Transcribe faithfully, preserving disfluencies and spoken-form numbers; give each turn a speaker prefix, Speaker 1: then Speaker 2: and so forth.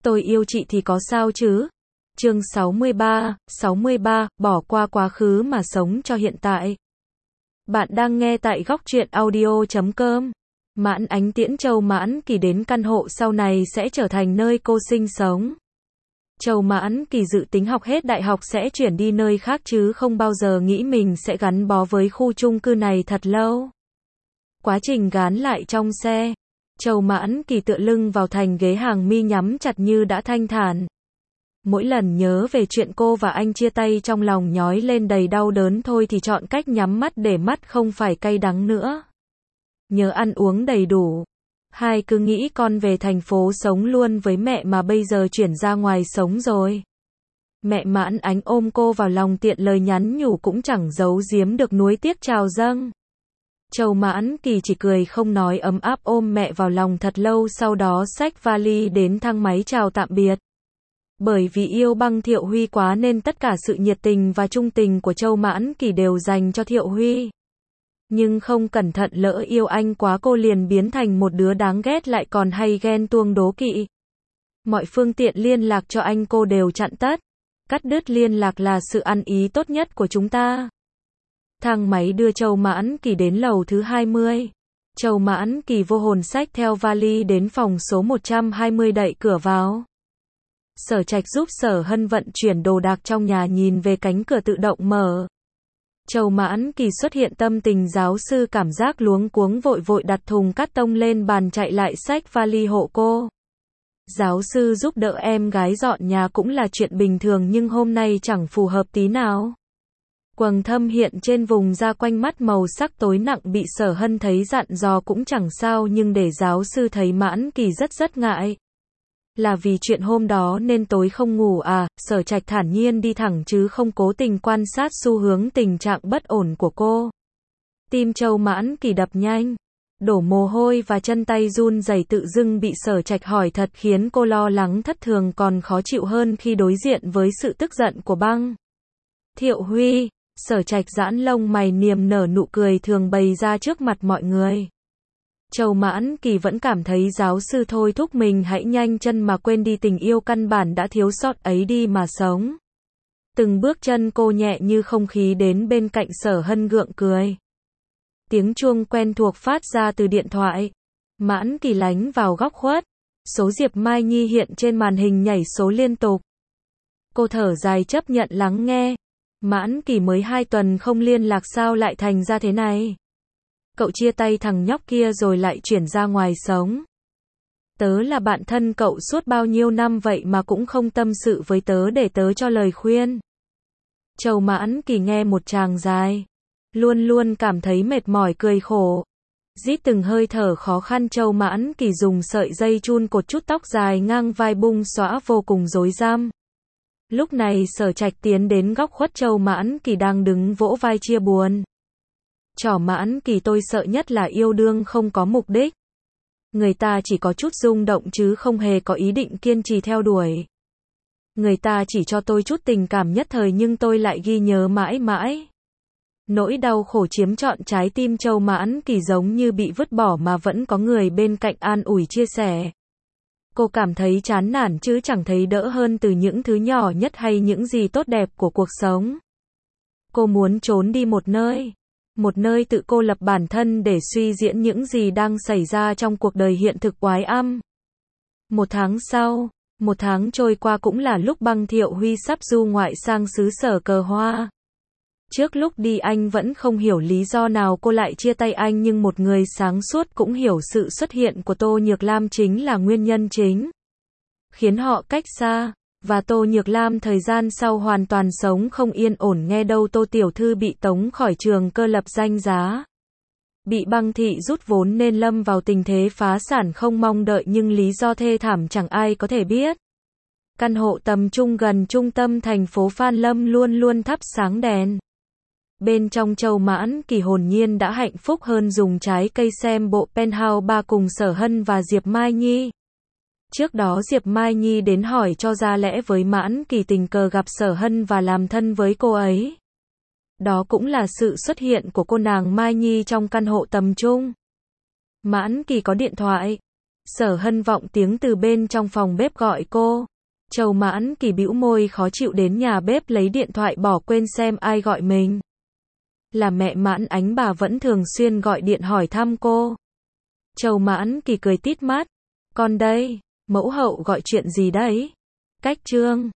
Speaker 1: Tôi yêu chị thì có sao chứ? Chương sáu mươi ba, sáu mươi ba, bỏ qua quá khứ mà sống cho hiện tại. Bạn đang nghe tại góc truyện audio chấm com. Mãn Ánh tiễn Châu Mãn Kỳ đến căn hộ sau này sẽ trở thành nơi cô sinh sống. Châu Mãn Kỳ dự tính học hết đại học sẽ chuyển đi nơi khác chứ không bao giờ nghĩ mình sẽ gắn bó với khu chung cư này thật lâu. Quá trình gán lại trong xe, Châu Mãn Kỳ tựa lưng vào thành ghế, hàng mi nhắm chặt như đã thanh thản. Mỗi lần nhớ về chuyện cô và anh chia tay, trong lòng nhói lên đầy đau đớn, thôi thì chọn cách nhắm mắt để mắt không phải cay đắng nữa. Nhớ ăn uống đầy đủ. Hai cứ nghĩ con về thành phố sống luôn với mẹ mà bây giờ chuyển ra ngoài sống rồi. Mẹ Mãn Ánh ôm cô vào lòng, tiện lời nhắn nhủ cũng chẳng giấu giếm được nuối tiếc trào dâng. Châu Mãn Kỳ chỉ cười không nói, ấm áp ôm mẹ vào lòng thật lâu, sau đó xách vali đến thang máy chào tạm biệt. Bởi vì yêu Băng Thiệu Huy quá nên tất cả sự nhiệt tình và trung tình của Châu Mãn Kỳ đều dành cho Thiệu Huy. Nhưng không cẩn thận lỡ yêu anh quá, cô liền biến thành một đứa đáng ghét, lại còn hay ghen tuông đố kỵ. Mọi phương tiện liên lạc cho anh cô đều chặn tất. Cắt đứt liên lạc là sự ăn ý tốt nhất của chúng ta. Thang máy đưa Châu Mãn Kỳ đến lầu thứ hai mươi. Châu Mãn Kỳ vô hồn xách theo vali đến phòng số một trăm hai mươi, đậy cửa vào. Sở Trạch giúp Sở Hân vận chuyển đồ đạc trong nhà, nhìn về cánh cửa tự động mở. Châu Mãn Kỳ xuất hiện tâm tình giáo sư, cảm giác luống cuống, vội vội đặt thùng cát tông lên bàn, chạy lại xách vali hộ cô. Giáo sư giúp đỡ em gái dọn nhà cũng là chuyện bình thường, nhưng hôm nay chẳng phù hợp tí nào. Quầng thâm hiện trên vùng da quanh mắt màu sắc tối nặng, bị Sở Hân thấy dặn dò cũng chẳng sao, nhưng để giáo sư thấy Mãn Kỳ rất rất ngại. Là vì chuyện hôm đó nên tối không ngủ à? Sở Trạch thản nhiên đi thẳng chứ không cố tình quan sát xu hướng tình trạng bất ổn của cô. Tim Châu Mãn Kỳ đập nhanh, đổ mồ hôi và chân tay run rẩy, tự dưng bị Sở Trạch hỏi thật khiến cô lo lắng thất thường, còn khó chịu hơn khi đối diện với sự tức giận của Băng Thiệu Huy. Sở Trạch giãn lông mày, niềm nở nụ cười thường bày ra trước mặt mọi người. Châu Mãn Kỳ vẫn cảm thấy giáo sư thôi thúc mình hãy nhanh chân mà quên đi tình yêu căn bản đã thiếu sót ấy đi mà sống. Từng bước chân cô nhẹ như không khí đến bên cạnh Sở Hân, gượng cười. Tiếng chuông quen thuộc phát ra từ điện thoại. Mãn Kỳ lánh vào góc khuất. Số Diệp Mai Nhi hiện trên màn hình nhảy số liên tục. Cô thở dài chấp nhận lắng nghe. Mãn Kỳ mới hai tuần không liên lạc, sao lại thành ra thế này? Cậu chia tay thằng nhóc kia rồi lại chuyển ra ngoài sống. Tớ là bạn thân cậu suốt bao nhiêu năm vậy mà cũng không tâm sự với tớ để tớ cho lời khuyên. Châu Mãn Kỳ nghe một tràng dài, luôn luôn cảm thấy mệt mỏi, cười khổ. Rít từng hơi thở khó khăn, Châu Mãn Kỳ dùng sợi dây chun cột chút tóc dài ngang vai bung xõa, vô cùng rối ram. Lúc này Sở Trạch tiến đến góc khuất Châu Mãn Kỳ đang đứng, vỗ vai chia buồn. Trỏ Mãn Kỳ, tôi sợ nhất là yêu đương không có mục đích. Người ta chỉ có chút rung động chứ không hề có ý định kiên trì theo đuổi. Người ta chỉ cho tôi chút tình cảm nhất thời nhưng tôi lại ghi nhớ mãi mãi. Nỗi đau khổ chiếm trọn trái tim Châu Mãn Kỳ, giống như bị vứt bỏ mà vẫn có người bên cạnh an ủi chia sẻ. Cô cảm thấy chán nản chứ chẳng thấy đỡ hơn từ những thứ nhỏ nhất hay những gì tốt đẹp của cuộc sống. Cô muốn trốn đi một nơi. Một nơi tự cô lập bản thân để suy diễn những gì đang xảy ra trong cuộc đời hiện thực oái âm. Một tháng sau, một tháng trôi qua cũng là lúc Băng Thiệu Huy sắp du ngoại sang xứ sở cờ hoa. Trước lúc đi anh vẫn không hiểu lý do nào cô lại chia tay anh, nhưng một người sáng suốt cũng hiểu sự xuất hiện của Tô Nhược Lam chính là nguyên nhân chính khiến họ cách xa. Và Tô Nhược Lam thời gian sau hoàn toàn sống không yên ổn, nghe đâu Tô tiểu thư bị tống khỏi trường cơ lập danh giá. Bị Băng thị rút vốn nên lâm vào tình thế phá sản không mong đợi, nhưng lý do thê thảm chẳng ai có thể biết. Căn hộ tầm trung gần trung tâm thành phố Phan Lâm luôn luôn thắp sáng đèn. Bên trong Châu Mãn Kỳ hồn nhiên đã hạnh phúc hơn dùng trái cây xem bộ Penthouse ba cùng Sở Hân và Diệp Mai Nhi. Trước đó Diệp Mai Nhi đến hỏi cho ra lẽ với Mãn Kỳ, tình cờ gặp Sở Hân và làm thân với cô ấy. Đó cũng là sự xuất hiện của cô nàng Mai Nhi trong căn hộ tầm trung. Mãn Kỳ có điện thoại. Sở Hân vọng tiếng từ bên trong phòng bếp gọi cô. Châu Mãn Kỳ bĩu môi khó chịu đến nhà bếp lấy điện thoại bỏ quên xem ai gọi mình. Là mẹ Mãn Ánh, bà vẫn thường xuyên gọi điện hỏi thăm cô. Châu Mãn Kỳ cười tít mắt. Con đây, mẫu hậu gọi chuyện gì đấy? Cách Trương.